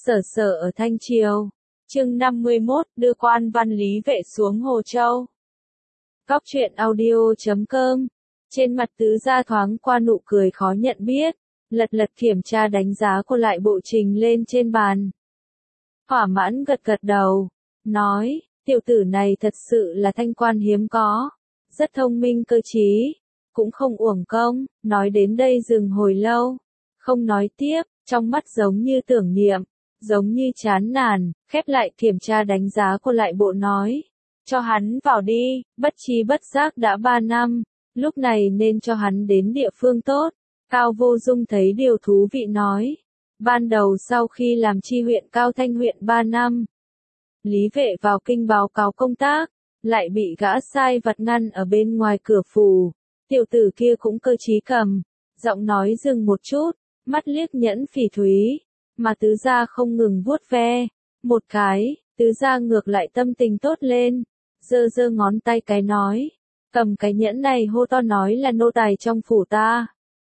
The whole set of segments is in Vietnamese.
Sở Sở ở Thanh Triều. Chương 51, đưa quan văn Lý Vệ xuống Hồ Châu. Góc truyện audio.com. Trên mặt Tứ Gia thoáng qua nụ cười khó nhận biết, lật lật kiểm tra đánh giá cô lại bộ trình lên trên bàn. Thỏa mãn gật gật đầu, nói, tiểu tử này thật sự là thanh quan hiếm có, rất thông minh cơ trí, cũng không uổng công. Nói đến đây dừng hồi lâu, không nói tiếp, trong mắt giống như tưởng niệm, giống như chán nản, khép lại kiểm tra đánh giá cô lại bộ nói, cho hắn vào đi, bất chi bất giác đã 3 năm, lúc này nên cho hắn đến địa phương tốt. Cao Vô Dung thấy điều thú vị nói, ban đầu sau khi làm chi huyện Cao Thanh huyện 3 năm, Lý Vệ vào kinh báo cáo công tác, lại bị gã sai vặt ngăn ở bên ngoài cửa phủ. Tiểu tử kia cũng cơ trí cầm, giọng nói dừng một chút, mắt liếc Nhẫn Phỉ Thúy, mà Tứ Gia không ngừng vuốt ve một cái. Tứ Gia ngược lại tâm tình tốt lên, giơ giơ ngón tay cái nói, cầm cái nhẫn này hô to nói là nô tài trong phủ ta.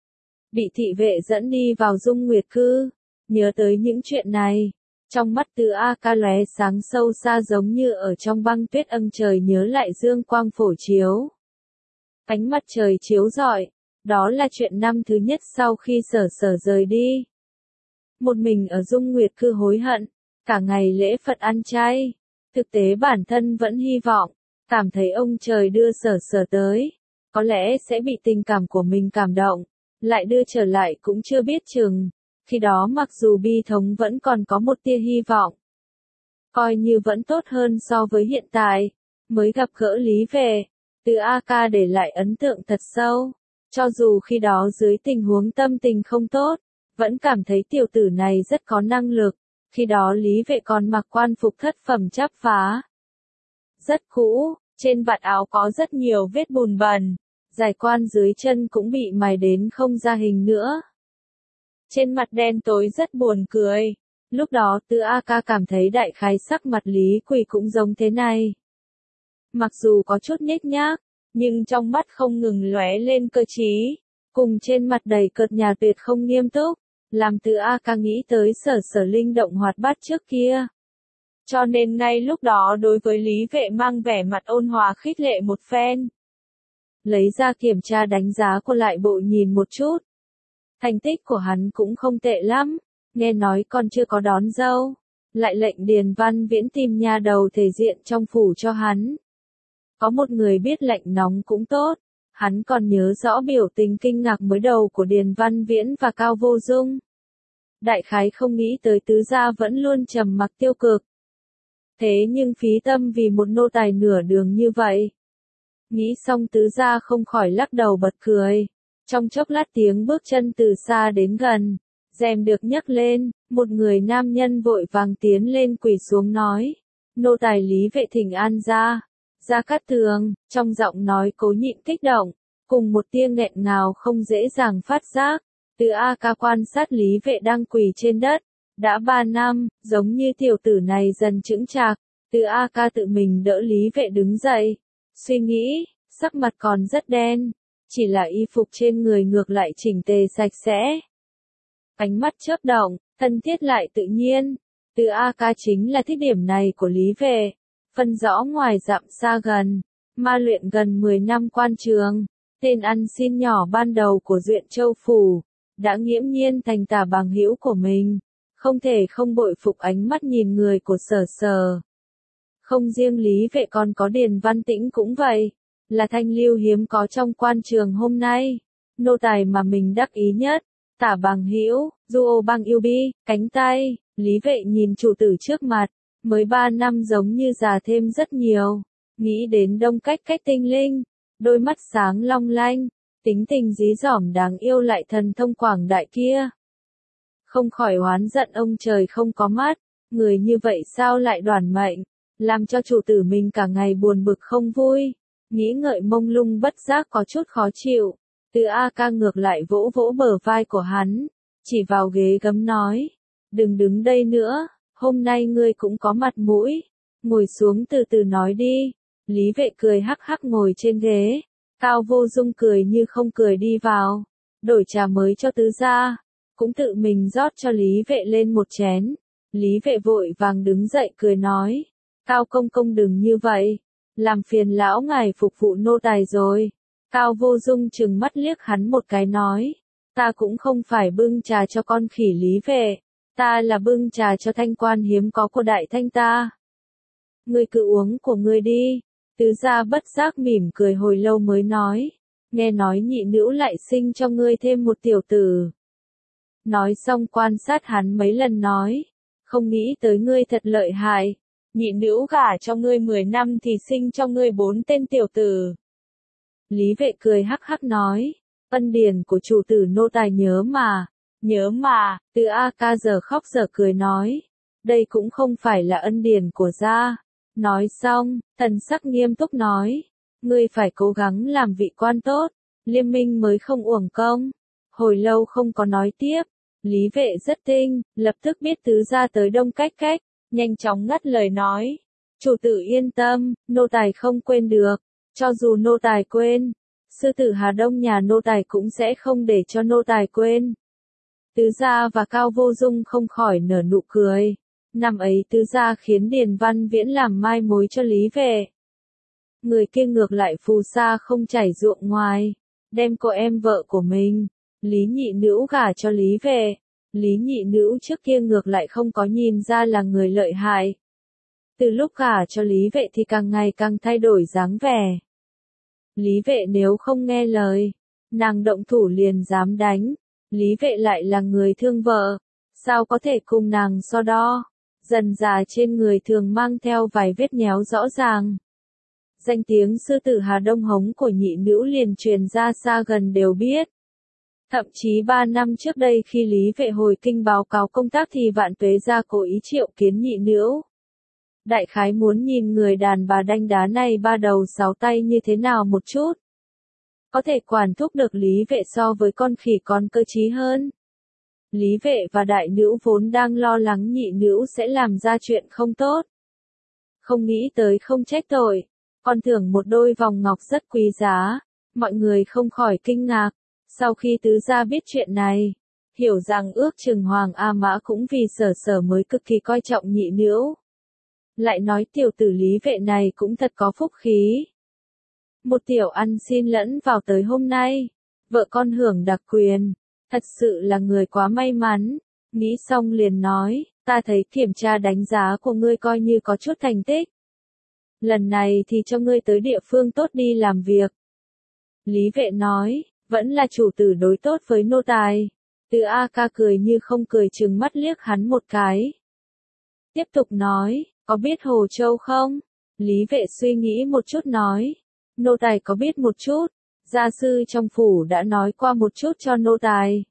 Bị thị vệ dẫn đi vào Dung Nguyệt Cư, nhớ tới những chuyện này, trong mắt Từ A Ca lóe sáng sâu xa giống như ở trong băng tuyết âm trời nhớ lại dương quang phổ chiếu. Ánh mặt trời chiếu rọi, đó là chuyện năm thứ nhất sau khi Sở Sở rời đi. Một mình ở Dung Nguyệt Cư hối hận, cả ngày lễ Phật ăn chay, thực tế bản thân vẫn hy vọng, cảm thấy ông trời đưa Sở Sở tới, có lẽ sẽ bị tình cảm của mình cảm động, lại đưa trở lại cũng chưa biết chừng, khi đó mặc dù bi thống vẫn còn có một tia hy vọng. Coi như vẫn tốt hơn so với hiện tại, mới gặp gỡ Lý Vệ, Từ A Ca để lại ấn tượng thật sâu, cho dù khi đó dưới tình huống tâm tình không tốt, vẫn cảm thấy tiểu tử này rất có năng lực, khi đó Lý Vệ còn mặc quan phục thất phẩm chắp vá. Rất cũ, trên vạt áo có rất nhiều vết bùn bẩn, giày quan dưới chân cũng bị mài đến không ra hình nữa. Trên mặt đen tối rất buồn cười, lúc đó Từ A Ca cảm thấy đại khái sắc mặt Lý Quỳ cũng giống thế này. Mặc dù có chút nhếch nhác, nhưng trong mắt không ngừng lóe lên cơ trí, cùng trên mặt đầy cợt nhạt tuyệt không nghiêm túc, làm Từ A Ca nghĩ tới Sở Sở linh động hoạt bát trước kia. Cho nên ngay lúc đó đối với Lý Vệ mang vẻ mặt ôn hòa khích lệ một phen. Lấy ra kiểm tra đánh giá cô lại bộ nhìn một chút. Thành tích của hắn cũng không tệ lắm, nghe nói còn chưa có đón dâu, lại lệnh Điền Văn Viễn tìm nhà đầu thể diện trong phủ cho hắn. Có một người biết lệnh nóng cũng tốt, hắn còn nhớ rõ biểu tình kinh ngạc mới đầu của Điền Văn Viễn và Cao Vô Dung. Đại khái không nghĩ tới Tứ Gia vẫn luôn trầm mặc tiêu cực. Thế nhưng phí tâm vì một nô tài nửa đường như vậy. Nghĩ xong Tứ Gia không khỏi lắc đầu bật cười. Trong chốc lát tiếng bước chân từ xa đến gần, rèm được nhấc lên, một người nam nhân vội vàng tiến lên quỳ xuống nói, nô tài Lý Vệ thỉnh an gia. Gia Cát Tường, trong giọng nói cố nhịn kích động, cùng một tia nghẹn ngào không dễ dàng phát giác. Từ A Ca quan sát Lý Vệ đang quỳ trên đất, đã 3 năm, giống như tiểu tử này dần chững chạc. Từ A Ca tự mình đỡ Lý Vệ đứng dậy, suy nghĩ, sắc mặt còn rất đen, chỉ là y phục trên người ngược lại chỉnh tề sạch sẽ. Ánh mắt chớp động, thân thiết lại tự nhiên. Từ A Ca chính là thích điểm này của Lý Vệ, phân rõ ngoài dặm xa gần, ma luyện gần 10 năm quan trường, tên ăn xin nhỏ ban đầu của Duyện Châu Phủ, đã nghiễm nhiên thành tả bằng hữu của mình, không thể không bội phục ánh mắt nhìn người của Sở Sở. Không riêng Lý Vệ còn có Điền Văn Tĩnh cũng vậy, là thanh lưu hiếm có trong quan trường hôm nay, nô tài mà mình đắc ý nhất, tả bằng hữu, duo bằng yêu bi, cánh tay. Lý Vệ nhìn chủ tử trước mặt, mới 3 năm giống như già thêm rất nhiều, nghĩ đến Đông Cách Cách tinh linh, đôi mắt sáng long lanh, tính tình dí dỏm đáng yêu lại thần thông quảng đại kia. Không khỏi oán giận ông trời không có mắt, người như vậy sao lại đoản mệnh, làm cho chủ tử mình cả ngày buồn bực không vui, nghĩ ngợi mông lung bất giác có chút khó chịu. Từ A Ca ngược lại vỗ vỗ bờ vai của hắn, chỉ vào ghế gấm nói, đừng đứng đây nữa, hôm nay ngươi cũng có mặt mũi, ngồi xuống từ từ nói đi. Lý Vệ cười hắc hắc ngồi trên ghế, Cao Vô Dung cười như không cười đi vào, đổi trà mới cho Tứ Gia, cũng tự mình rót cho Lý Vệ lên một chén, Lý Vệ vội vàng đứng dậy cười nói, Cao công công đừng như vậy, làm phiền lão ngài phục vụ nô tài rồi. Cao Vô Dung trừng mắt liếc hắn một cái nói, ta cũng không phải bưng trà cho con khỉ Lý Vệ, ta là bưng trà cho thanh quan hiếm có của đại thanh ta. Ngươi cứ uống của ngươi đi. Tứ gia bất giác mỉm cười hồi lâu mới nói, nghe nói nhị nữ lại sinh cho ngươi thêm một tiểu tử. Nói xong quan sát hắn mấy lần nói, không nghĩ tới ngươi thật lợi hại, nhị nữ gả cho ngươi 10 năm thì sinh cho ngươi 4 tên tiểu tử. Lý Vệ cười hắc hắc nói, ân điển của chủ tử nô tài nhớ mà, Từ A Ca giờ khóc giờ cười nói, đây cũng không phải là ân điển của gia. Nói xong, thần sắc nghiêm túc nói, ngươi phải cố gắng làm vị quan tốt, Liêm Minh mới không uổng công. Hồi lâu không có nói tiếp, Lý Vệ rất tinh, lập tức biết tứ gia tới đông cách, nhanh chóng ngắt lời nói, chủ tử yên tâm, nô tài không quên được, cho dù nô tài quên, sư tử Hà Đông nhà nô tài cũng sẽ không để cho nô tài quên. Tứ gia và Cao Vô Dung không khỏi nở nụ cười. Năm ấy tứ gia khiến Điền Văn Viễn làm mai mối cho Lý Vệ. Người kia ngược lại phù sa không chảy ruộng ngoài, đem cô em vợ của mình, Lý nhị nữ gả cho Lý Vệ. Lý nhị nữ trước kia ngược lại không có nhìn ra là người lợi hại. Từ lúc gả cho Lý Vệ thì càng ngày càng thay đổi dáng vẻ. Lý Vệ nếu không nghe lời, nàng động thủ liền dám đánh. Lý Vệ lại là người thương vợ, sao có thể cùng nàng so đo. Dần dà trên người thường mang theo vài vết nhéo rõ ràng. Danh tiếng sư tử Hà Đông hống của nhị nữ liền truyền ra xa gần đều biết. Thậm chí 3 năm trước đây khi Lý Vệ hồi kinh báo cáo công tác thì Vạn Tuế gia cố ý triệu kiến nhị nữ. Đại khái muốn nhìn người đàn bà đanh đá này 3 đầu 6 tay như thế nào một chút. Có thể quản thúc được Lý Vệ so với con khỉ còn cơ trí hơn. Lý Vệ và đại nữ vốn đang lo lắng nhị nữ sẽ làm ra chuyện không tốt. Không nghĩ tới không trách tội, còn thưởng một đôi vòng ngọc rất quý giá, mọi người không khỏi kinh ngạc. Sau khi tứ gia biết chuyện này, hiểu rằng ước chừng Hoàng A Mã cũng vì sở mới cực kỳ coi trọng nhị nữ. Lại nói tiểu tử Lý Vệ này cũng thật có phúc khí. Một tiểu ăn xin lẫn vào tới hôm nay, vợ con hưởng đặc quyền. Thật sự là người quá may mắn, nghĩ xong liền nói, ta thấy kiểm tra đánh giá của ngươi coi như có chút thành tích. Lần này thì cho ngươi tới địa phương tốt đi làm việc. Lý Vệ nói, vẫn là chủ tử đối tốt với nô tài. Từ A Ca cười như không cười trừng mắt liếc hắn một cái. Tiếp tục nói, có biết Hồ Châu không? Lý Vệ suy nghĩ một chút nói, nô tài có biết một chút. Gia sư trong phủ đã nói qua một chút cho nô tài.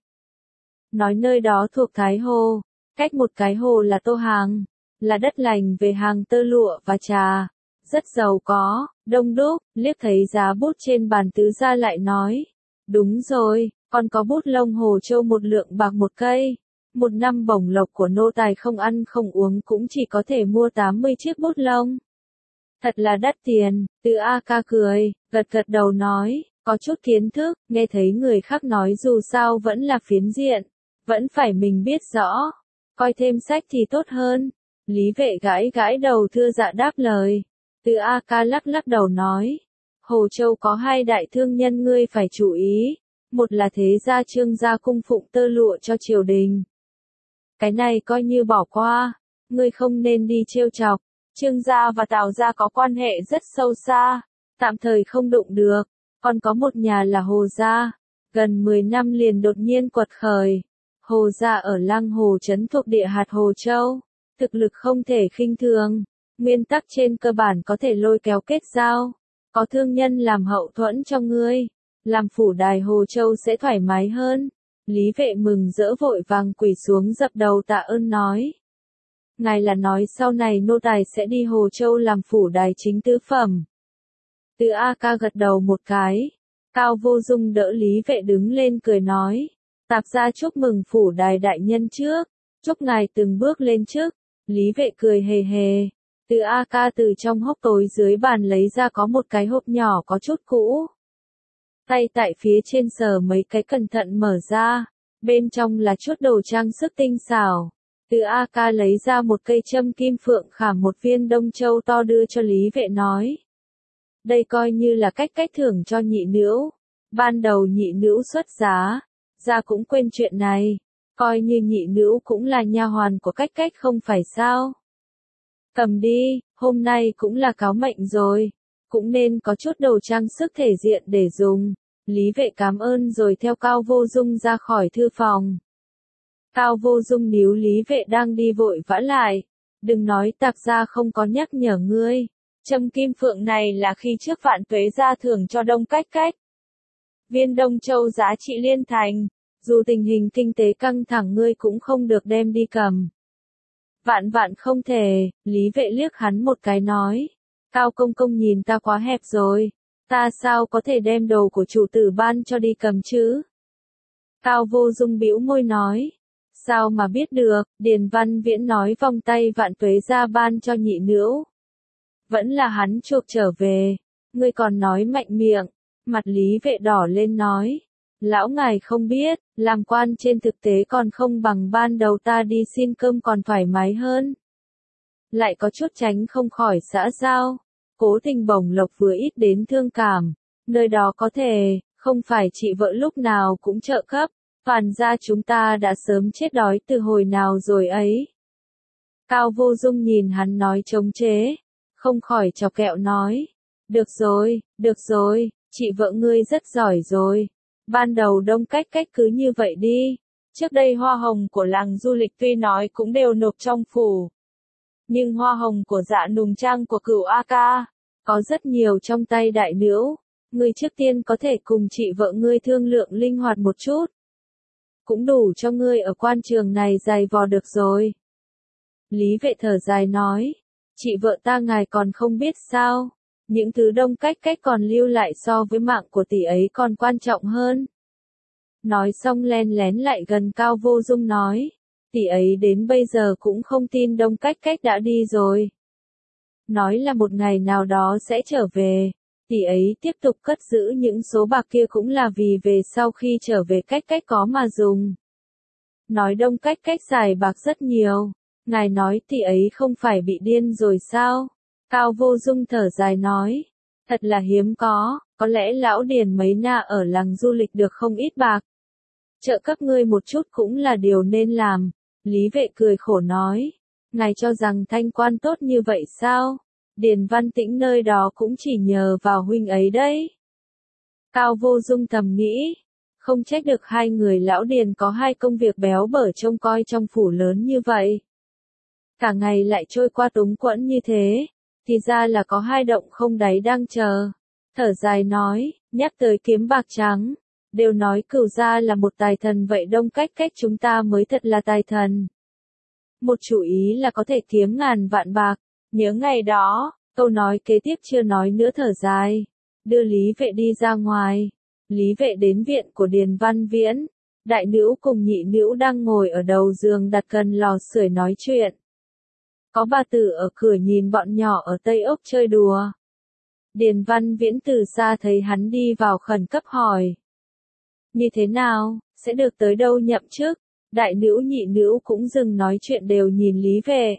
Nói nơi đó thuộc Thái Hồ, cách một cái hồ là Tô Hàng, là đất lành về hàng tơ lụa và trà, rất giàu có, đông đúc. Liếc thấy giá bút trên bàn tứ gia lại nói, đúng rồi, còn có bút lông Hồ Châu 1 lượng bạc 1 cây. 1 năm bổng lộc của nô tài không ăn không uống cũng chỉ có thể mua 80 chiếc bút lông. Thật là đắt tiền. Từ A Ca cười, gật đầu nói, có chút kiến thức, nghe thấy người khác nói dù sao vẫn là phiến diện, vẫn phải mình biết rõ, coi thêm sách thì tốt hơn. Lý Vệ gãi đầu thưa dạ đáp lời. Từ A Ca lắc đầu nói, Hồ Châu có 2 đại thương nhân ngươi phải chú ý, một là thế gia Trương gia cung phụng tơ lụa cho triều đình. Cái này coi như bỏ qua, ngươi không nên đi trêu chọc. Trương gia và Tào gia có quan hệ rất sâu xa, tạm thời không đụng được. Còn có một nhà là Hồ gia, gần 10 năm liền đột nhiên quật khởi. Hồ gia ở Lăng Hồ trấn thuộc địa hạt Hồ Châu, thực lực không thể khinh thường, nguyên tắc trên cơ bản có thể lôi kéo kết giao, có thương nhân làm hậu thuẫn cho ngươi, làm phủ đài Hồ Châu sẽ thoải mái hơn. Lý Vệ mừng rỡ vội vàng quỳ xuống dập đầu tạ ơn nói. Ngài là nói sau này nô tài sẽ đi Hồ Châu làm phủ đài chính tứ phẩm. Từ A Ca gật đầu một cái. Cao Vô Dung đỡ Lý Vệ đứng lên cười nói. Tạp gia chúc mừng phủ đài đại nhân trước. Chúc ngài từng bước lên trước. Lý Vệ cười hề hề. Từ A Ca từ trong hốc tối dưới bàn lấy ra có một cái hộp nhỏ có chút cũ. Tay tại phía trên sờ mấy cái cẩn thận mở ra. Bên trong là chút đồ trang sức tinh xảo. Từ A Ca lấy ra một cây châm kim phượng khảm một viên đông châu to đưa cho Lý Vệ nói. Đây coi như là cách thưởng cho nhị nữu. Ban đầu nhị nữu xuất giá, ra cũng quên chuyện này. Coi như nhị nữu cũng là nha hoàn của cách không phải sao. Cầm đi, hôm nay cũng là cáo mệnh rồi. Cũng nên có chút đồ trang sức thể diện để dùng. Lý Vệ cảm ơn rồi theo Cao Vô Dung ra khỏi thư phòng. Cao Vô Dung níu Lý Vệ đang đi vội vã lại. Đừng nói Tạc gia không có nhắc nhở ngươi. Châm kim phượng này là khi trước Vạn Tuế gia thưởng cho Đông Cách. Viên Đông Châu giá trị liên thành. Dù tình hình kinh tế căng thẳng ngươi cũng không được đem đi cầm. Vạn không thể, Lý Vệ liếc hắn một cái nói. Cao công công nhìn ta quá hẹp rồi. Ta sao có thể đem đồ của chủ tử ban cho đi cầm chứ? Cao Vô Dung bĩu môi nói. Sao mà biết được, Điền Văn Viễn nói vòng tay Vạn Tuế gia ban cho nhị nữu. Vẫn là hắn chuộc trở về. Ngươi còn nói mạnh miệng. Mặt Lý Vệ đỏ lên nói. Lão ngài không biết, làm quan trên thực tế còn không bằng ban đầu ta đi xin cơm còn thoải mái hơn. Lại có chút tránh không khỏi xã giao. Cố Tình bổng lộc vừa ít đến thương cảm. Nơi đó có thể, không phải chị vợ lúc nào cũng trợ cấp. Toàn ra chúng ta đã sớm chết đói từ hồi nào rồi ấy. Cao Vô Dung nhìn hắn nói chống chế. Không khỏi chọc kẹo nói. Được rồi, chị vợ ngươi rất giỏi rồi. Ban đầu Đông Cách cứ như vậy đi. Trước đây hoa hồng của làng du lịch tuy nói cũng đều nộp trong phủ. Nhưng hoa hồng của Dạ Nùng Trang của Cửu A Ca, có rất nhiều trong tay đại nữu. Ngươi trước tiên có thể cùng chị vợ ngươi thương lượng linh hoạt một chút. Cũng đủ cho ngươi ở quan trường này dày vò được rồi. Lý Vệ thở dài nói. Chị vợ ta ngài còn không biết sao. Những thứ Đông Cách còn lưu lại so với mạng của tỷ ấy còn quan trọng hơn. Nói xong len lén lại gần Cao Vô Dung nói. Tỷ ấy đến bây giờ cũng không tin Đông Cách đã đi rồi. Nói là một ngày nào đó sẽ trở về. Tỷ ấy tiếp tục cất giữ những số bạc kia cũng là vì về sau khi trở về cách có mà dùng. Nói Đông Cách xài bạc rất nhiều. Ngài nói tỷ ấy không phải bị điên rồi sao? Cao Vô Dung thở dài nói. Thật là hiếm có lẽ lão Điền mấy na ở làng du lịch được không ít bạc. Trợ cấp ngươi một chút cũng là điều nên làm. Lý Vệ cười khổ nói. Ngài cho rằng thanh quan tốt như vậy sao? Điền Văn Tĩnh nơi đó cũng chỉ nhờ vào huynh ấy đấy. Cao Vô Dung thầm nghĩ. Không trách được hai người lão Điền có hai công việc béo bở trông coi trong phủ lớn như vậy. Cả ngày lại trôi qua túng quẫn như thế. Thì ra là có hai động không đáy đang chờ. Thở dài nói, nhắc tới kiếm bạc trắng. Đều nói Cửu gia là một tài thần vậy Đông Cách chúng ta mới thật là tài thần. Một chủ ý là có thể kiếm ngàn vạn bạc. Nhớ ngày đó, câu nói kế tiếp chưa nói nữa thở dài. Đưa Lý Vệ đi ra ngoài. Lý Vệ đến viện của Điền Văn Viễn. Đại nữu cùng nhị nữu đang ngồi ở đầu giường đặt gần lò sưởi nói chuyện. Có bà tử ở cửa nhìn bọn nhỏ ở Tây Ốc chơi đùa. Điền Văn Viễn từ xa thấy hắn đi vào khẩn cấp hỏi. Như thế nào, sẽ được tới đâu nhậm chức? Đại nữu nhị nữu cũng dừng nói chuyện đều nhìn Lý Vệ.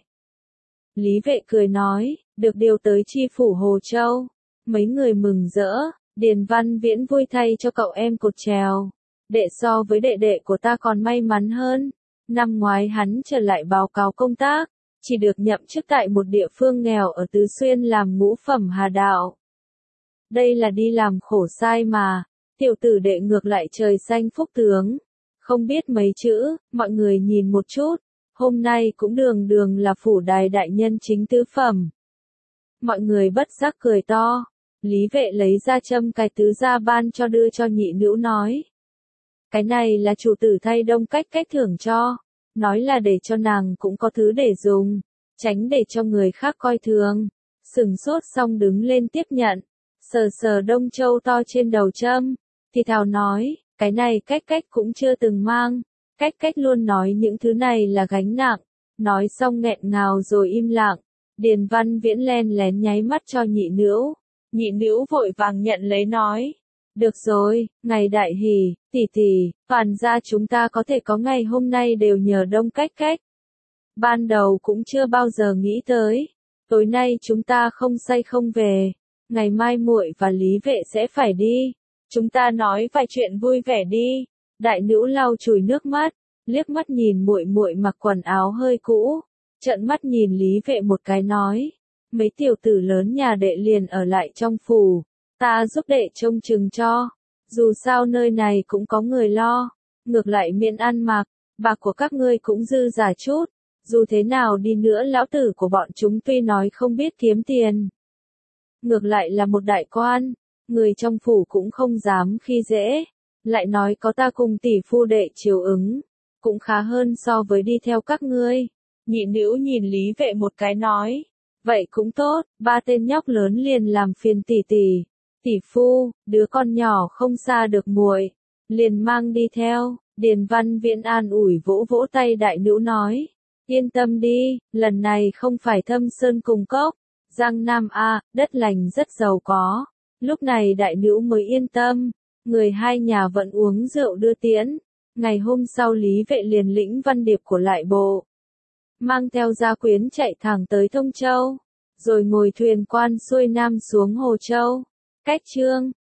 Lý Vệ cười nói, được điều tới chi phủ Hồ Châu. Mấy người mừng rỡ, Điền Văn Viễn vui thay cho cậu em cột trèo. Đệ so với đệ đệ của ta còn may mắn hơn. Năm ngoái hắn trở lại báo cáo công tác. Chỉ được nhậm chức tại một địa phương nghèo ở Tứ Xuyên làm ngũ phẩm hà đạo. Đây là đi làm khổ sai mà, tiểu tử đệ ngược lại trời xanh phúc tướng. Không biết mấy chữ, mọi người nhìn một chút, hôm nay cũng đường là phủ đài đại nhân chính tứ phẩm. Mọi người bất giác cười to, Lý Vệ lấy ra châm cài tứ gia ban cho đưa cho nhị nữu nói. Cái này là chủ tử thay Đông Cách thưởng cho. Nói là để cho nàng cũng có thứ để dùng, tránh để cho người khác coi thường. Sừng sốt xong đứng lên tiếp nhận, sờ Đông Châu to trên đầu châm, thì thào nói, cái này cách cũng chưa từng mang. Cách luôn nói những thứ này là gánh nặng. Nói xong nghẹn ngào rồi im lặng. Điền Văn Viễn len lén nháy mắt cho nhị nữu. Nhị nữu vội vàng nhận lấy nói. Được rồi, ngày đại hỷ, tỷ, toàn ra chúng ta có thể có ngày hôm nay đều nhờ Đông Cách. ban đầu cũng chưa bao giờ nghĩ tới. Tối nay chúng ta không say không về, ngày mai muội và Lý Vệ sẽ phải đi. Chúng ta nói vài chuyện vui vẻ đi. Đại nữ lau chùi nước mắt, liếc mắt nhìn muội muội mặc quần áo hơi cũ, trợn mắt nhìn Lý Vệ một cái nói, mấy tiểu tử lớn nhà đệ liền ở lại trong phủ, ta giúp đệ trông chừng cho, dù sao nơi này cũng có người lo, ngược lại miễn ăn mặc, bạc của các ngươi cũng dư giả chút, dù thế nào đi nữa lão tử của bọn chúng tuy nói không biết kiếm tiền, ngược lại là một đại quan, người trong phủ cũng không dám khi dễ, lại nói có ta cùng tỷ phu đệ chiều ứng, cũng khá hơn so với đi theo các ngươi. Nhị nữ nhìn Lý Vệ một cái nói, vậy cũng tốt, ba tên nhóc lớn liền làm phiền tỷ tỷ, tỷ phu, đứa con nhỏ không xa được muội, liền mang đi theo. Điền Văn Viễn an ủi vỗ vỗ tay đại nữ nói, yên tâm đi, lần này không phải Thâm Sơn cùng cốc, Giang Nam a, đất lành rất giàu có. Lúc này đại nữ mới yên tâm, người hai nhà vẫn uống rượu đưa tiễn. Ngày hôm sau Lý Vệ liền lĩnh văn điệp của lại bộ, mang theo gia quyến chạy thẳng tới Thông Châu, rồi ngồi thuyền quan xuôi nam xuống Hồ Châu. Cách chương